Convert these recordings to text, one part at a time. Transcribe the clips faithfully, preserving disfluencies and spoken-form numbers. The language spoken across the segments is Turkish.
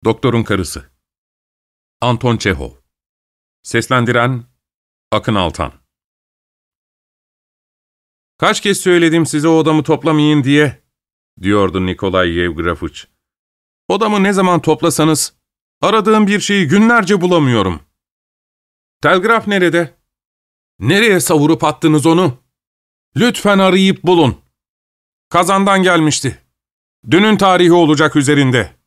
Doktorun Karısı. Anton Çehov. Seslendiren Akın Altan. "Kaç kez söyledim size odamı toplamayın diye," diyordu Nikolay Yevgrafıç. "Odamı ne zaman toplasanız, aradığım bir şeyi günlerce bulamıyorum. Telgraf nerede? Nereye savurup attınız onu? Lütfen arayıp bulun. Kazan'dan gelmişti. Dünün tarihi olacak üzerinde."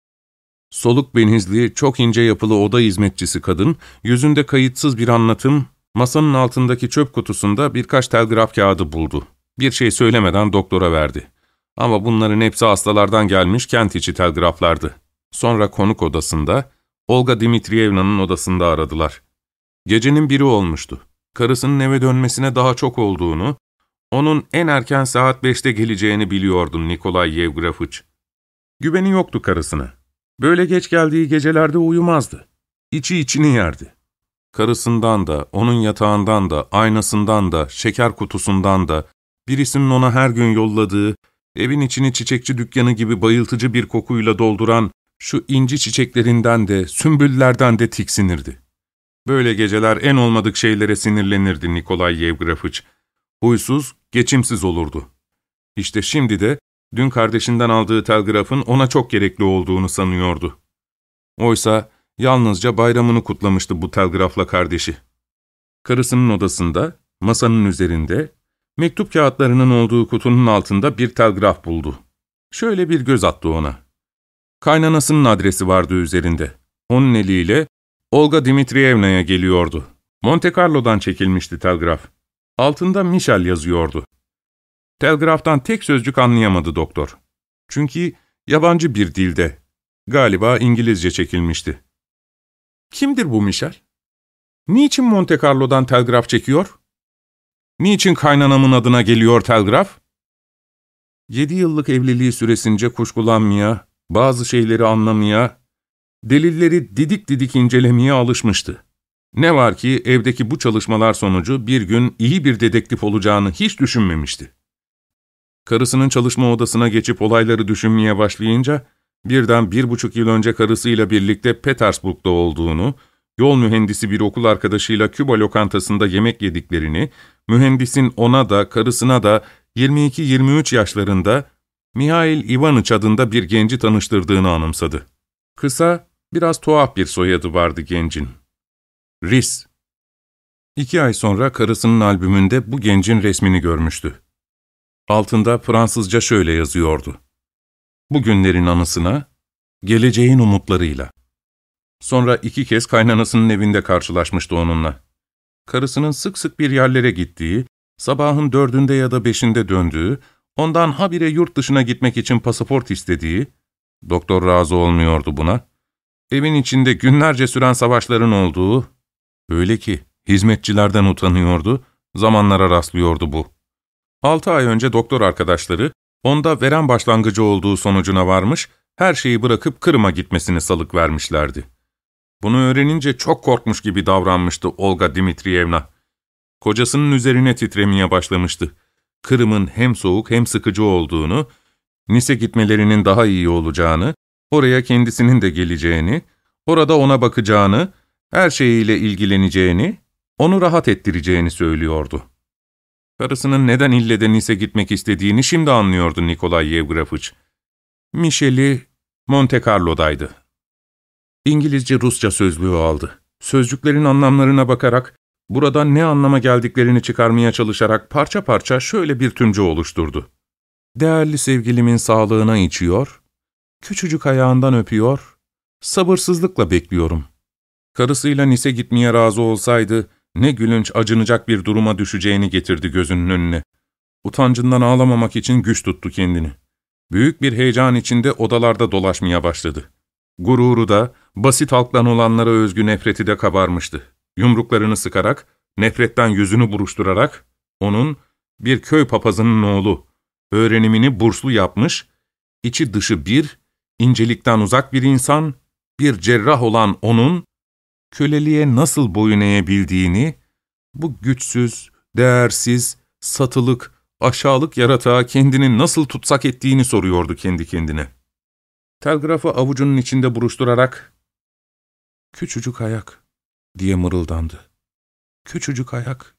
Soluk benizli, çok ince yapılı oda hizmetçisi kadın, yüzünde kayıtsız bir anlatım, masanın altındaki çöp kutusunda birkaç telgraf kağıdı buldu. Bir şey söylemeden doktora verdi. Ama bunların hepsi hastalardan gelmiş kent içi telgraflardı. Sonra konuk odasında, Olga Dimitrievna'nın odasında aradılar. Gecenin biri olmuştu. Karısının eve dönmesine daha çok olduğunu, onun en erken saat beşte geleceğini biliyordu Nikolay Yevgrafıç. Güveni yoktu karısına. Böyle geç geldiği gecelerde uyumazdı. İçi içini yerdi. Karısından da, onun yatağından da, aynasından da, şeker kutusundan da, birisinin ona her gün yolladığı, evin içini çiçekçi dükkanı gibi bayıltıcı bir kokuyla dolduran şu inci çiçeklerinden de, sümbüllerden de tiksinirdi. Böyle geceler en olmadık şeylere sinirlenirdi Nikolay Yevgrafıç. Huysuz, geçimsiz olurdu. İşte şimdi de, dün kardeşinden aldığı telgrafın ona çok gerekli olduğunu sanıyordu. Oysa yalnızca bayramını kutlamıştı bu telgrafla kardeşi. Karısının odasında, masanın üzerinde, mektup kağıtlarının olduğu kutunun altında bir telgraf buldu. Şöyle bir göz attı ona. Kaynanasının adresi vardı üzerinde. Onun eliyle Olga Dimitrievna'ya geliyordu. Monte Carlo'dan çekilmişti telgraf. Altında Michel yazıyordu. Telgraftan tek sözcük anlayamadı doktor. Çünkü yabancı bir dilde, galiba İngilizce çekilmişti. Kimdir bu Michel? Niçin Monte Carlo'dan telgraf çekiyor? Niçin kaynanamın adına geliyor telgraf? Yedi yıllık evliliği süresince kuşkulanmaya, bazı şeyleri anlamaya, delilleri didik didik incelemeye alışmıştı. Ne var ki evdeki bu çalışmalar sonucu bir gün iyi bir dedektif olacağını hiç düşünmemişti. Karısının çalışma odasına geçip olayları düşünmeye başlayınca, birden bir buçuk yıl önce karısıyla birlikte Petersburg'da olduğunu, yol mühendisi bir okul arkadaşıyla Küba lokantasında yemek yediklerini, mühendisin ona da karısına da yirmi iki yirmi üç yaşlarında Mihail Ivaniç adında bir genci tanıştırdığını anımsadı. Kısa, biraz tuhaf bir soyadı vardı gencin. Ris. İki ay sonra karısının albümünde bu gencin resmini görmüştü. Altında Fransızca şöyle yazıyordu: "Bugünlerin anısına, geleceğin umutlarıyla." Sonra iki kez kaynanasının evinde karşılaşmıştı onunla. Karısının sık sık bir yerlere gittiği, sabahın dördünde ya da beşinde döndüğü, ondan habire yurt dışına gitmek için pasaport istediği, doktor razı olmuyordu buna, evin içinde günlerce süren savaşların olduğu, öyle ki hizmetçilerden utanıyordu, zamanlara rastlıyordu bu. Altı ay önce doktor arkadaşları, onda verem başlangıcı olduğu sonucuna varmış, her şeyi bırakıp Kırım'a gitmesini salık vermişlerdi. Bunu öğrenince çok korkmuş gibi davranmıştı Olga Dimitrievna. Kocasının üzerine titremeye başlamıştı. Kırım'ın hem soğuk hem sıkıcı olduğunu, Nice gitmelerinin daha iyi olacağını, oraya kendisinin de geleceğini, orada ona bakacağını, her şeyiyle ilgileneceğini, onu rahat ettireceğini söylüyordu. Karısının neden ille de Nice gitmek istediğini şimdi anlıyordu Nikolay Yevgrafıç. Michel'i Monte Carlo'daydı. İngilizce-Rusça sözlüğü aldı. Sözcüklerin anlamlarına bakarak, burada ne anlama geldiklerini çıkarmaya çalışarak parça parça şöyle bir tümce oluşturdu. Değerli sevgilimin sağlığına içiyor, küçücük ayağından öpüyor, sabırsızlıkla bekliyorum. Karısıyla Nice gitmeye razı olsaydı, ne gülünç, acınacak bir duruma düşeceğini getirdi gözünün önüne. Utancından ağlamamak için güç tuttu kendini. Büyük bir heyecan içinde odalarda dolaşmaya başladı. Gururu da, basit halktan olanlara özgü nefreti de kabarmıştı. Yumruklarını sıkarak, nefretten yüzünü buruşturarak, onun bir köy papazının oğlu, öğrenimini burslu yapmış, içi dışı bir, incelikten uzak bir insan, bir cerrah olan onun, köleliğe nasıl boyun eğebildiğini, bu güçsüz, değersiz, satılık, aşağılık yaratığa kendini nasıl tutsak ettiğini soruyordu kendi kendine. Telgrafı avucunun içinde buruşturarak, ''Küçücük ayak'' diye mırıldandı. ''Küçücük ayak.''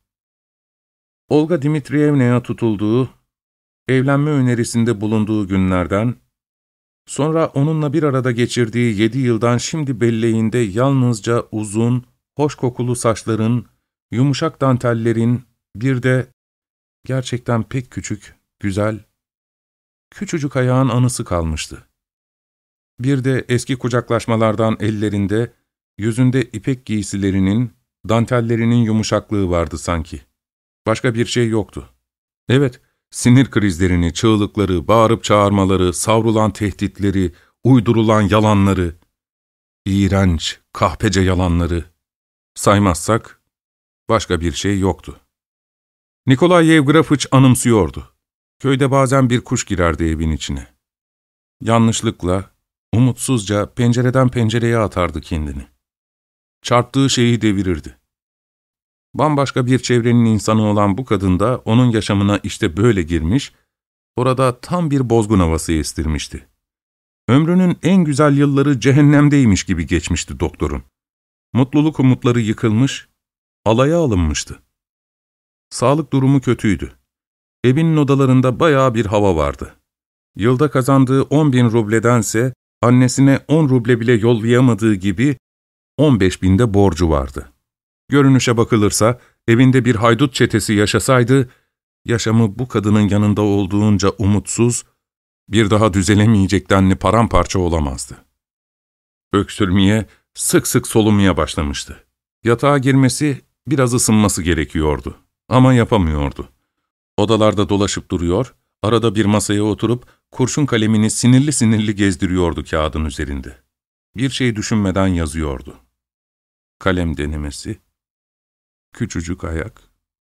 Olga Dimitrievna'ya tutulduğu, evlenme önerisinde bulunduğu günlerden, sonra onunla bir arada geçirdiği yedi yıldan şimdi belleğinde yalnızca uzun, hoş kokulu saçların, yumuşak dantellerin, bir de gerçekten pek küçük, güzel, küçücük ayağın anısı kalmıştı. Bir de eski kucaklaşmalardan ellerinde, yüzünde ipek giysilerinin, dantellerinin yumuşaklığı vardı sanki. Başka bir şey yoktu. Evet, sinir krizlerini, çığlıkları, bağırıp çağırmaları, savrulan tehditleri, uydurulan yalanları, iğrenç, kahpece yalanları saymazsak başka bir şey yoktu. Nikolay Yevgrafıç anımsıyordu. Köyde bazen bir kuş girerdi evin içine. Yanlışlıkla, umutsuzca pencereden pencereye atardı kendini. Çarptığı şeyi devirirdi. Bambaşka bir çevrenin insanı olan bu kadın da onun yaşamına işte böyle girmiş, orada tam bir bozgun havası estirmişti. Ömrünün en güzel yılları cehennemdeymiş gibi geçmişti doktorun. Mutluluk umutları yıkılmış, alaya alınmıştı. Sağlık durumu kötüydü. Evinin odalarında bayağı bir hava vardı. Yılda kazandığı on bin rubledense annesine on ruble bile yollayamadığı gibi on beş binde borcu vardı. Görünüşe bakılırsa evinde bir haydut çetesi yaşasaydı, yaşamı bu kadının yanında olduğunca umutsuz, bir daha düzelemeyecek denli paramparça olamazdı. Öksürmeye, sık sık solunmaya başlamıştı. Yatağa girmesi, biraz ısınması gerekiyordu. Ama yapamıyordu. Odalarda dolaşıp duruyor, arada bir masaya oturup kurşun kalemini sinirli sinirli gezdiriyordu kağıdın üzerinde. Bir şey düşünmeden yazıyordu. Kalem denemesi, küçücük ayak.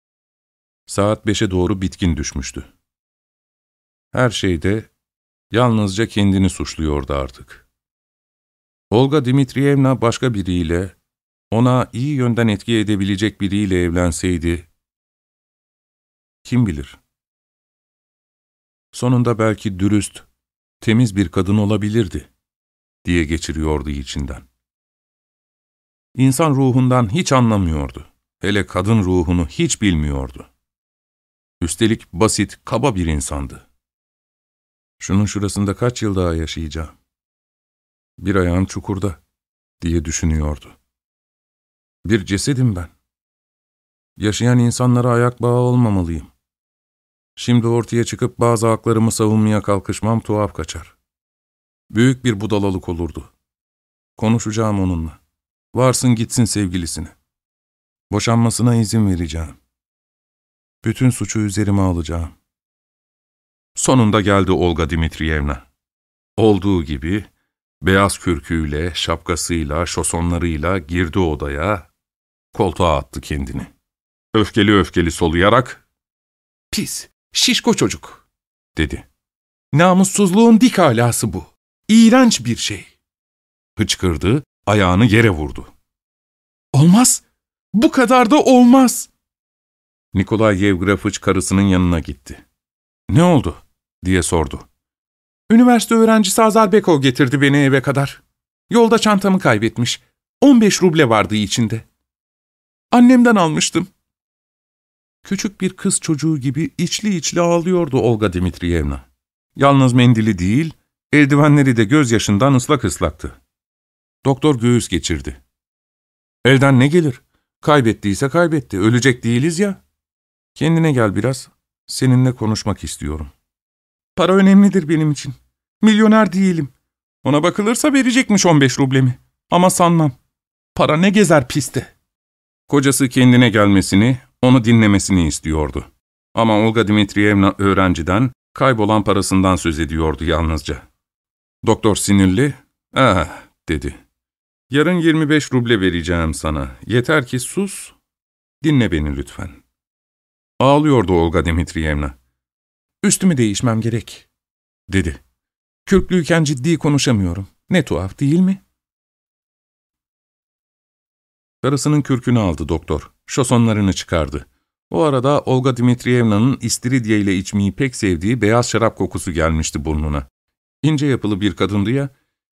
Saat beşe doğru bitkin düşmüştü. Her şeyde yalnızca kendini suçluyordu artık. Olga Dimitrievna başka biriyle, ona iyi yönden etki edebilecek biriyle evlenseydi, kim bilir? Sonunda belki dürüst, temiz bir kadın olabilirdi, diye geçiriyordu içinden. İnsan ruhundan hiç anlamıyordu. Hele kadın ruhunu hiç bilmiyordu. Üstelik basit, kaba bir insandı. Şunun şurasında kaç yıl daha yaşayacağım? Bir ayağım çukurda, diye düşünüyordu. Bir cesedim ben. Yaşayan insanlara ayak bağı olmamalıyım. Şimdi ortaya çıkıp bazı haklarımı savunmaya kalkışmam tuhaf kaçar. Büyük bir budalalık olurdu. Konuşacağım onunla. Varsın gitsin sevgilisine. Boşanmasına izin vereceğim. Bütün suçu üzerime alacağım. Sonunda geldi Olga Dimitrievna. Olduğu gibi, beyaz kürküyle, şapkasıyla, şosonlarıyla girdi odaya, koltuğa attı kendini. Öfkeli öfkeli soluyarak, ''Pis, şişko çocuk'' dedi. ''Namussuzluğun dik alası bu. İğrenç bir şey.'' Hıçkırdı, ayağını yere vurdu. ''Olmaz, bu kadar da olmaz.'' Nikolay Yevgrafıç karısının yanına gitti. ''Ne oldu?'' diye sordu. ''Üniversite öğrencisi Azarbekov getirdi beni eve kadar. Yolda çantamı kaybetmiş. on beş ruble vardı içinde. Annemden almıştım.'' Küçük bir kız çocuğu gibi içli içli ağlıyordu Olga Dimitrievna. Yalnız mendili değil, eldivenleri de gözyaşından ıslak ıslaktı. Doktor göğüs geçirdi. ''Elden ne gelir? Kaybettiyse kaybetti, ölecek değiliz ya. Kendine gel biraz, seninle konuşmak istiyorum. Para önemlidir benim için. Milyoner değilim. Ona bakılırsa verecekmiş on beş rublemi. Ama sanmam. Para ne gezer piste.'' Kocası kendine gelmesini, onu dinlemesini istiyordu. Ama Olga Dimitrievna öğrenciden, kaybolan parasından söz ediyordu yalnızca. Doktor sinirli, ''Ah'' dedi. ''Yarın yirmi beş ruble vereceğim sana. Yeter ki sus, dinle beni lütfen.'' Ağlıyordu Olga Dimitrievna. ''Üstümü değişmem gerek'' dedi. ''Kürklüyken ciddi konuşamıyorum. Ne tuhaf değil mi?'' Karısının kürkünü aldı doktor. Şosonlarını çıkardı. O arada Olga Dimitrievna'nın istiridye ile içmeyi pek sevdiği beyaz şarap kokusu gelmişti burnuna. İnce yapılı bir kadındı ya,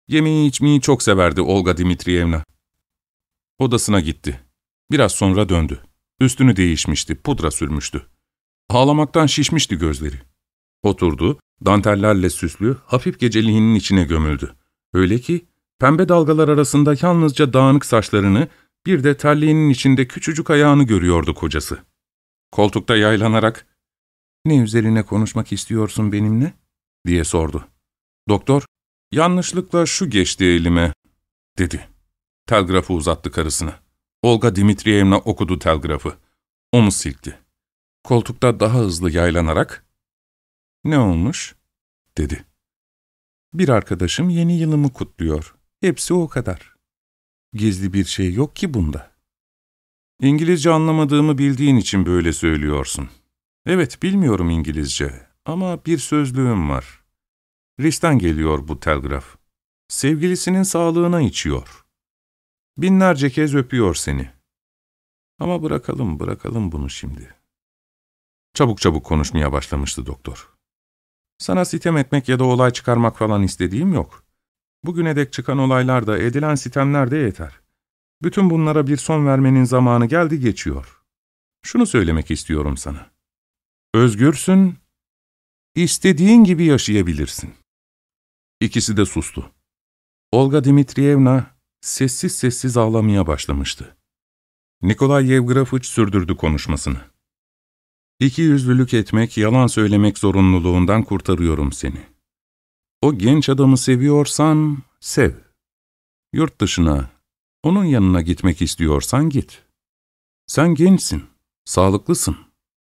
Yemeği içmeyi çok severdi Olga Dimitriyevna. Odasına gitti. Biraz sonra döndü. Üstünü değişmişti, pudra sürmüştü. Ağlamaktan şişmişti gözleri. Oturdu, dantellerle süslü, hafif geceliğinin içine gömüldü. Öyle ki, pembe dalgalar arasında yalnızca dağınık saçlarını, bir de terliğinin içinde küçücük ayağını görüyordu kocası. Koltukta yaylanarak, ''Ne üzerine konuşmak istiyorsun benimle?'' diye sordu. Doktor, ''Yanlışlıkla şu geçti elime.'' dedi. Telgrafı uzattı karısına. Olga Dimitriyevna okudu telgrafı. Omuz silkti. Koltukta daha hızlı yaylanarak, ''Ne olmuş?'' dedi. ''Bir arkadaşım yeni yılımı kutluyor. Hepsi o kadar. Gizli bir şey yok ki bunda.'' ''İngilizce anlamadığımı bildiğin için böyle söylüyorsun.'' ''Evet, bilmiyorum İngilizce ama bir sözlüğüm var. Ris'ten geliyor bu telgraf. Sevgilisinin sağlığına içiyor. Binlerce kez öpüyor seni. Ama bırakalım, bırakalım bunu şimdi.'' Çabuk çabuk konuşmaya başlamıştı doktor. ''Sana sitem etmek ya da olay çıkarmak falan istediğim yok. Bugüne dek çıkan olaylar da edilen sitemler de yeter. Bütün bunlara bir son vermenin zamanı geldi geçiyor. Şunu söylemek istiyorum sana. Özgürsün, istediğin gibi yaşayabilirsin.'' İkisi de sustu. Olga Dimitriyevna sessiz sessiz ağlamaya başlamıştı. Nikolay Yevgrafıç sürdürdü konuşmasını. İki yüzlülük etmek, yalan söylemek zorunluluğundan kurtarıyorum seni. O genç adamı seviyorsan sev. Yurt dışına, onun yanına gitmek istiyorsan git. Sen gençsin, sağlıklısın.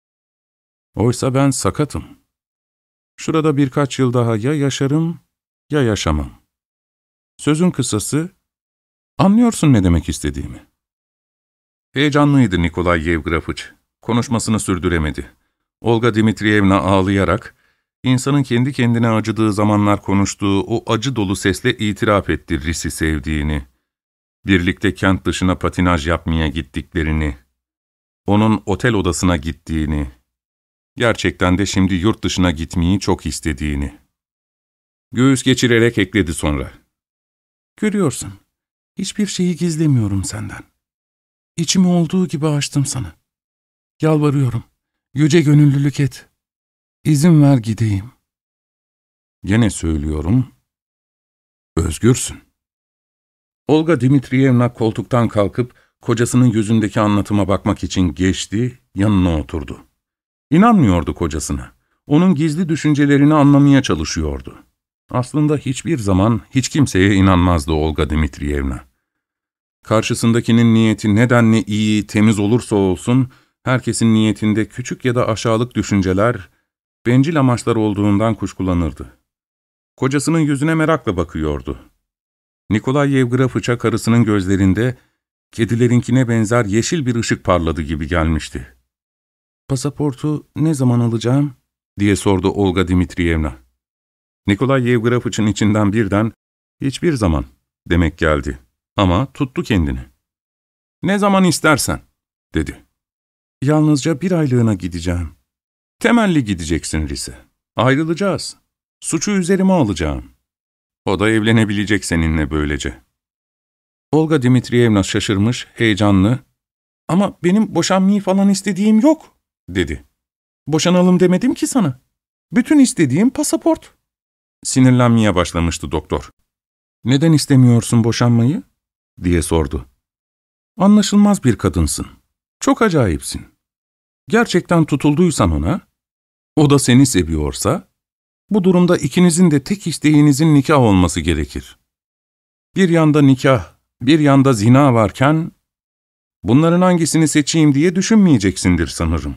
Oysa ben sakatım. Şurada birkaç yıl daha ya yaşarım ya yaşamam. Sözün kısası, anlıyorsun ne demek istediğimi. Heyecanlıydı Nikolay Yevgrafıç. Konuşmasını sürdüremedi. Olga Dimitriyevna ağlayarak, insanın kendi kendine acıdığı zamanlar konuştuğu o acı dolu sesle itiraf etti Ris'i sevdiğini. Birlikte kent dışına patinaj yapmaya gittiklerini, onun otel odasına gittiğini, gerçekten de şimdi yurt dışına gitmeyi çok istediğini. Göğüs geçirerek ekledi sonra. Görüyorsun, hiçbir şeyi gizlemiyorum senden. İçimi olduğu gibi açtım sana. Yalvarıyorum, yüce gönüllülük et. İzin ver gideyim. Gene söylüyorum, özgürsün. Olga Dimitriyevna koltuktan kalkıp, kocasının yüzündeki anlatıma bakmak için geçti, yanına oturdu. İnanmıyordu kocasına. Onun gizli düşüncelerini anlamaya çalışıyordu. Aslında hiçbir zaman hiç kimseye inanmazdı Olga Dimitriyevna. Karşısındakinin niyeti nedenle iyi, temiz olursa olsun, herkesin niyetinde küçük ya da aşağılık düşünceler, bencil amaçlar olduğundan kuşkulanırdı. Kocasının yüzüne merakla bakıyordu. Nikolay Yevgrafıç'a karısının gözlerinde, kedilerinkine benzer yeşil bir ışık parladı gibi gelmişti. ''Pasaportu ne zaman alacağım?'' diye sordu Olga Dimitriyevna. Nikolay Yevgrafıç'ın içinden birden, ''Hiçbir zaman'' demek geldi. Ama tuttu kendini. ''Ne zaman istersen'' dedi. ''Yalnızca bir aylığına gideceğim. Temelli gideceksin Ris'e. Ayrılacağız. Suçu üzerime alacağım. O da evlenebilecek seninle böylece.'' Olga Dimitriyevna şaşırmış, heyecanlı, ''Ama benim boşanmayı falan istediğim yok'' dedi. ''Boşanalım demedim ki sana. Bütün istediğim pasaport.'' Sinirlenmeye başlamıştı doktor. ''Neden istemiyorsun boşanmayı?'' diye sordu. ''Anlaşılmaz bir kadınsın. Çok acayipsin. Gerçekten tutulduysan ona, o da seni seviyorsa, bu durumda ikinizin de tek isteğinizin nikah olması gerekir. Bir yanda nikah, bir yanda zina varken, bunların hangisini seçeyim diye düşünmeyeceksindir sanırım.''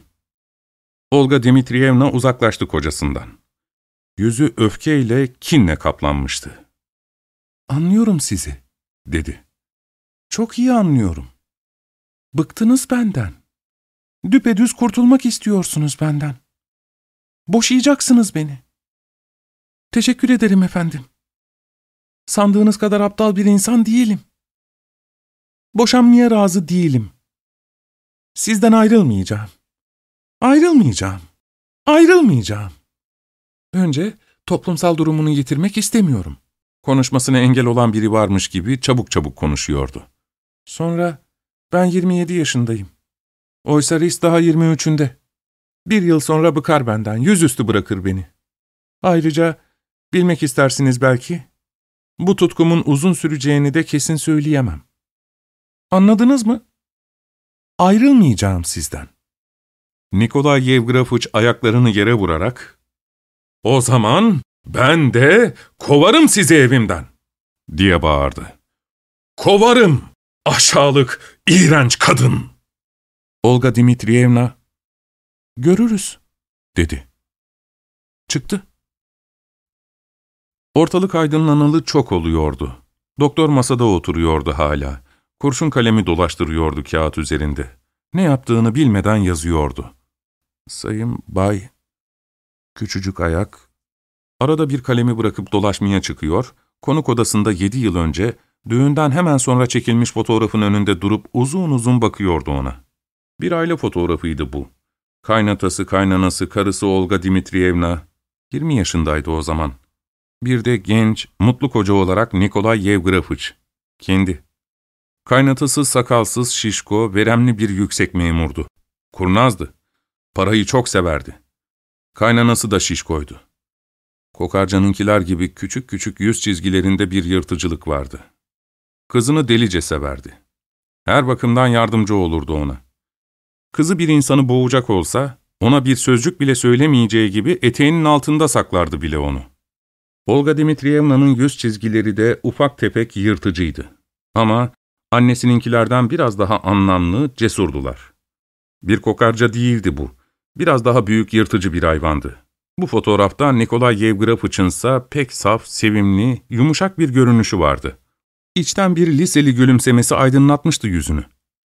Olga Dimitriyevna uzaklaştı kocasından. Yüzü öfkeyle, kinle kaplanmıştı. ''Anlıyorum sizi'' dedi. ''Çok iyi anlıyorum. Bıktınız benden. Düpedüz kurtulmak istiyorsunuz benden. Boşayacaksınız beni. Teşekkür ederim efendim. Sandığınız kadar aptal bir insan değilim. Boşanmaya razı değilim. Sizden ayrılmayacağım. Ayrılmayacağım. Ayrılmayacağım. Önce toplumsal durumunu yitirmek istemiyorum. Konuşmasına engel olan biri varmış gibi çabuk çabuk konuşuyordu. Sonra, ben yirmi yedi yaşındayım. Oysa Rhys daha yirmi üçünde. Bir yıl sonra bıkar benden, yüzüstü bırakır beni. Ayrıca, bilmek istersiniz belki, bu tutkumun uzun süreceğini de kesin söyleyemem. Anladınız mı? Ayrılmayacağım sizden. Nikolay Yevgrafıç ayaklarını yere vurarak, "O zaman ben de kovarım sizi evimden," diye bağırdı. "Kovarım, aşağılık, iğrenç kadın!" Olga Dimitrievna, "Görürüz," dedi. Çıktı. Ortalık aydınlanalı çok oluyordu. Doktor masada oturuyordu hala. Kurşun kalemi dolaştırıyordu kağıt üzerinde. Ne yaptığını bilmeden yazıyordu. Sayın Bay, küçücük ayak. Arada bir kalemi bırakıp dolaşmaya çıkıyor, konuk odasında yedi yıl önce, düğünden hemen sonra çekilmiş fotoğrafın önünde durup uzun uzun bakıyordu ona. Bir aile fotoğrafıydı bu. Kaynatası, kaynanası, karısı Olga Dimitrievna, yirmi yaşındaydı o zaman. Bir de genç, mutlu koca olarak Nikolay Yevgrafıç, kendi. Kaynatası sakalsız, şişko, veremli bir yüksek memurdu. Kurnazdı. Parayı çok severdi. Kaynanası da şişkoydu. Kokarcanınkiler gibi küçük küçük yüz çizgilerinde bir yırtıcılık vardı. Kızını delice severdi. Her bakımdan yardımcı olurdu ona. Kızı bir insanı boğacak olsa, ona bir sözcük bile söylemeyeceği gibi eteğinin altında saklardı bile onu. Olga Dimitrievna'nın yüz çizgileri de ufak tefek yırtıcıydı. Ama annesininkilerden biraz daha anlamlı, cesurdular. Bir kokarca değildi bu. Biraz daha büyük yırtıcı bir hayvandı. Bu fotoğrafta Nikolay Yevgrafıç'ınsa pek saf, sevimli, yumuşak bir görünüşü vardı. İçten bir liseli gülümsemesi aydınlatmıştı yüzünü.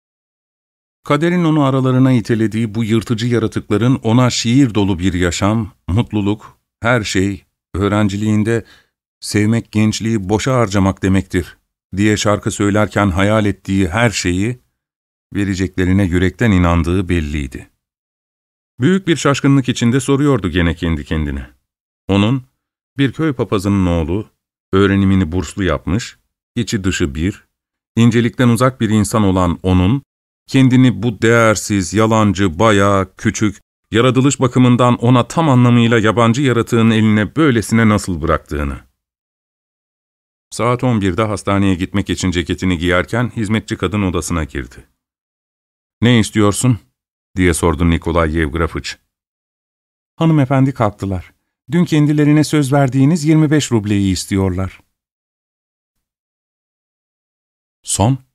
Kaderin onu aralarına itelediği bu yırtıcı yaratıkların ona şiir dolu bir yaşam, mutluluk, her şey, öğrenciliğinde sevmek gençliği boşa harcamak demektir diye şarkı söylerken hayal ettiği her şeyi vereceklerine yürekten inandığı belliydi. Büyük bir şaşkınlık içinde soruyordu gene kendi kendine. Onun, bir köy papazının oğlu, öğrenimini burslu yapmış, içi dışı bir, incelikten uzak bir insan olan onun, kendini bu değersiz, yalancı, bayağı, küçük, yaratılış bakımından ona tam anlamıyla yabancı yaratığın eline böylesine nasıl bıraktığını. Saat on birde hastaneye gitmek için ceketini giyerken hizmetçi kadın odasına girdi. "Ne istiyorsun?" diye sordu Nikolay Yevgrafıç. "Hanımefendi kalktılar. Dün kendilerine söz verdiğiniz yirmi beş rubleyi istiyorlar." Son